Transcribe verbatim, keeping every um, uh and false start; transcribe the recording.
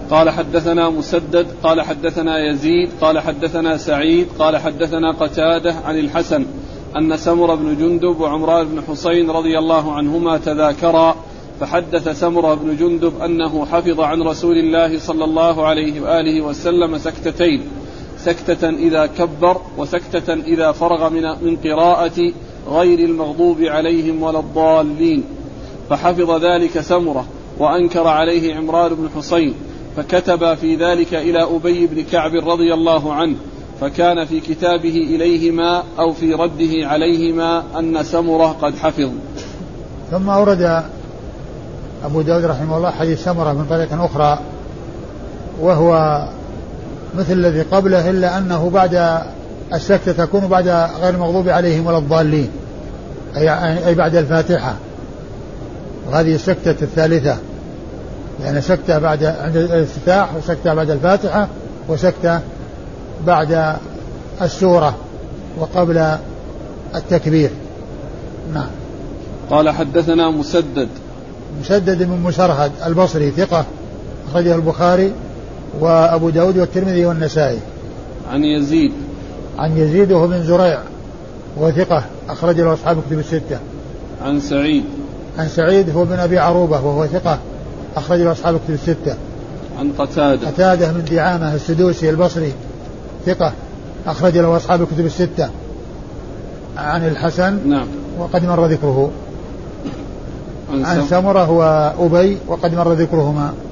قال حدثنا مسدد قال حدثنا يزيد قال حدثنا سعيد قال حدثنا قتادة عن الحسن أن سمر بن جندب وعمران بن حسين رضي الله عنهما تذاكرا، فحدث سمر بن جندب أنه حفظ عن رسول الله صلى الله عليه وآله وسلم سكتتين، سكتة إذا كبر وسكتة إذا فرغ من, من قراءة غير المغضوب عليهم ولا الضالين، فحفظ ذلك سمرة وأنكر عليه عمران بن حسين، فكتب في ذلك إلى أبي بن كعب رضي الله عنه، فكان في كتابه إليهما أو في رده عليهما أن سمرة قد حفظ. ثم أورد أبو داود رحمه الله حديث سمرة من طريق أخرى وهو مثل الذي قبله، إلا أنه بعد السكتة تكون بعد غير المغضوب عليهم ولا الضالين، أي بعد الفاتحة، وهذه السكتة الثالثة، يعني سكتة بعد عند الافتتاح وسكتة بعد الفاتحة وسكتة بعد السورة وقبل التكبير. نعم. قال حدثنا مسدد مسدد من مسرهد البصري ثقة أخرجه البخاري وأبو داود والترمذي والنسائي. عن يزيد عن يزيد وهو بن زريع وثقة أخرج له أصحاب كتب الستة. عن سعيد عن سعيد هو بن أبي عروبة وهو ثقة أخرج له أصحاب كتب الستة. عن قتادة قتادة من دعامة السدوسي البصري ثقة أخرج له أصحاب الكتب الستة. عن الحسن نعم وقد مر ذكره. عن, عن سمرة وأبي وقد مر ذكرهما.